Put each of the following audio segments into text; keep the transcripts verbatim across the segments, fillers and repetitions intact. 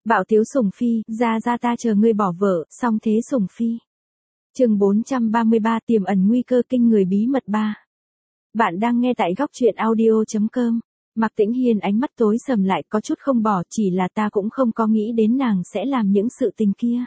Bạo tiếu sủng phi, ra ra ta chờ ngươi bỏ vợ, song thế sủng phi. Chương bốn trăm ba mươi ba tiềm ẩn nguy cơ kinh người bí mật ba. Bạn đang nghe tại góc truyện audio chấm com. Mạc Tĩnh Hiên ánh mắt tối sầm lại, có chút không bỏ, chỉ là ta cũng không có nghĩ đến nàng sẽ làm những sự tình kia.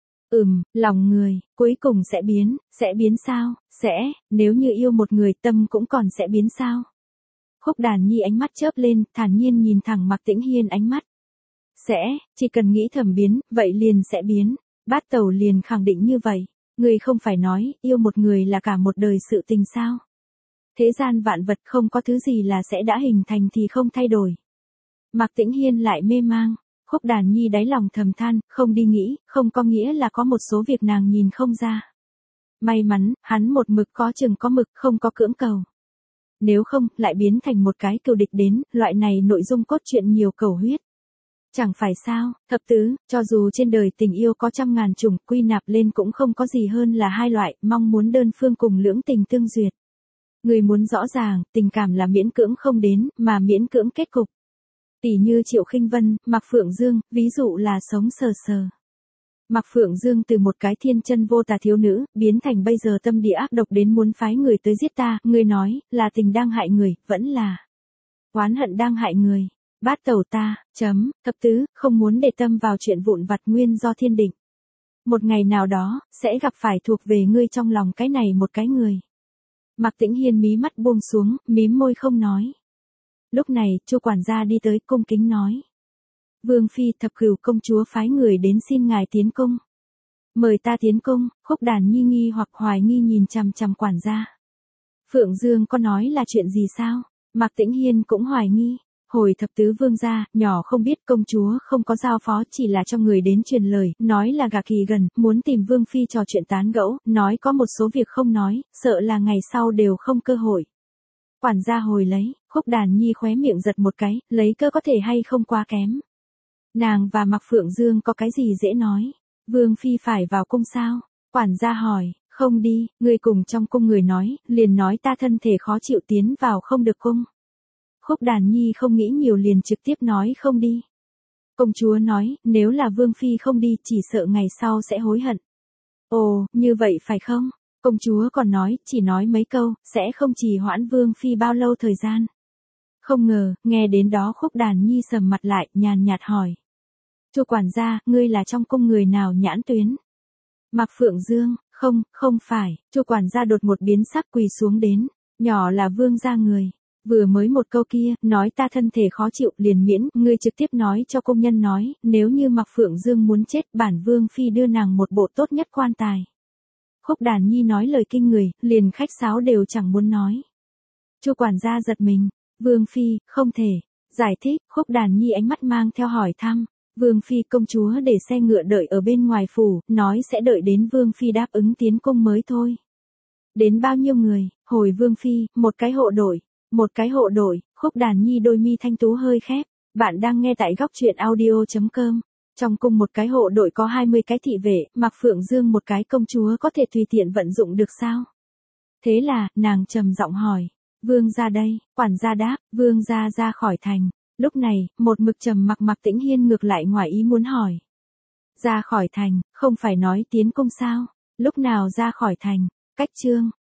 Ừm, lòng người, cuối cùng sẽ biến, sẽ biến sao, sẽ, nếu như yêu một người tâm cũng còn sẽ biến sao. Khúc Đàn Nhi ánh mắt chớp lên, thản nhiên nhìn thẳng Mạc Tĩnh Hiên ánh mắt. Sẽ, chỉ cần nghĩ thầm biến, vậy liền sẽ biến. Bát Tẩu liền khẳng định như vậy. Người không phải nói, yêu một người là cả một đời sự tình sao. Thế gian vạn vật không có thứ gì là sẽ đã hình thành thì không thay đổi. Mạc Tĩnh Hiên lại mê mang. Khúc Đàn Nhi đáy lòng thầm than, không đi nghĩ, không có nghĩa là có một số việc nàng nhìn không ra. May mắn, hắn một mực có chừng có mực, không có cưỡng cầu. Nếu không, lại biến thành một cái cừu địch đến, loại này nội dung cốt truyện nhiều cầu huyết. Chẳng phải sao, thập tứ, cho dù trên đời tình yêu có trăm ngàn chủng, quy nạp lên cũng không có gì hơn là hai loại, mong muốn đơn phương cùng lưỡng tình tương duyệt. Người muốn rõ ràng, tình cảm là miễn cưỡng không đến, mà miễn cưỡng kết cục. Tỷ như Triệu Khinh Vân, Mạc Phượng Dương, ví dụ là sống sờ sờ. Mạc Phượng Dương từ một cái thiên chân vô tà thiếu nữ, biến thành bây giờ tâm địa ác độc đến muốn phái người tới giết ta, người nói, là tình đang hại người, vẫn là oán hận đang hại người. Bát Tẩu ta, chấm, thập tứ, không muốn để tâm vào chuyện vụn vặt nguyên do thiên định. Một ngày nào đó, sẽ gặp phải thuộc về ngươi trong lòng cái này một cái người. Mạc Tĩnh Hiên mí mắt buông xuống, mím môi không nói. Lúc này, Chu quản gia đi tới, cung kính nói. Vương phi, Thập Cửu công chúa phái người đến xin ngài tiến cung. Mời ta tiến cung. Khúc Đàn Nhi nghi hoặc hoài nghi nhìn chằm chằm quản gia. Phượng Dương có nói là chuyện gì sao? Mạc Tĩnh Hiên cũng hoài nghi. Hồi thập tứ vương gia, nhỏ không biết công chúa không có giao phó, chỉ là cho người đến truyền lời, nói là gà kỳ gần, muốn tìm Vương phi trò chuyện tán gẫu, nói có một số việc không nói, sợ là ngày sau đều không cơ hội. Quản gia hồi lấy, Khúc Đàn Nhi khóe miệng giật một cái, lấy cơ có thể hay không quá kém. Nàng và Mạc Phượng Dương có cái gì dễ nói? Vương phi phải vào cung sao? Quản gia hỏi, không đi, người cùng trong cung người nói, liền nói ta thân thể khó chịu tiến vào không được cung. Khúc Đàn Nhi không nghĩ nhiều liền trực tiếp nói không đi. Công chúa nói, nếu là Vương phi không đi, chỉ sợ ngày sau sẽ hối hận. Ồ, như vậy phải không? Công chúa còn nói, chỉ nói mấy câu, sẽ không trì hoãn Vương phi bao lâu thời gian. Không ngờ, nghe đến đó Khúc Đàn Nhi sầm mặt lại, nhàn nhạt hỏi. Chu quản gia, ngươi là trong cung người nào nhãn tuyến? Mạc Phượng Dương, không, không phải. Chu quản gia đột một biến sắc quỳ xuống đến, nhỏ là vương gia người. Vừa mới một câu kia, nói ta thân thể khó chịu liền miễn, ngươi trực tiếp nói cho công nhân nói, nếu như Mạc Phượng Dương muốn chết, bản Vương phi đưa nàng một bộ tốt nhất quan tài. Khúc Đàn Nhi nói lời kinh người, liền khách sáo đều chẳng muốn nói. Chu quản gia giật mình, Vương phi, không thể. Giải thích, Khúc Đàn Nhi ánh mắt mang theo hỏi thăm, Vương phi công chúa để xe ngựa đợi ở bên ngoài phủ, nói sẽ đợi đến Vương phi đáp ứng tiến cung mới thôi. Đến bao nhiêu người? Hồi Vương phi, một cái hộ đội. Một cái hộ đội. Khúc Đàn Nhi đôi mi thanh tú hơi khép. Bạn đang nghe tại góc truyện audio chấm com. Trong cung một cái hộ đội có hai mươi cái thị vệ, Mạc Phượng Dương một cái công chúa có thể tùy tiện vận dụng được sao? Thế là, nàng trầm giọng hỏi. Vương ra đây, quản gia đáp, vương ra ra khỏi thành. Lúc này, một mực trầm mặc Mạc Tĩnh Hiên ngược lại ngoài ý muốn hỏi. Ra khỏi thành, không phải nói tiến cung sao? Lúc nào ra khỏi thành? Cách chương.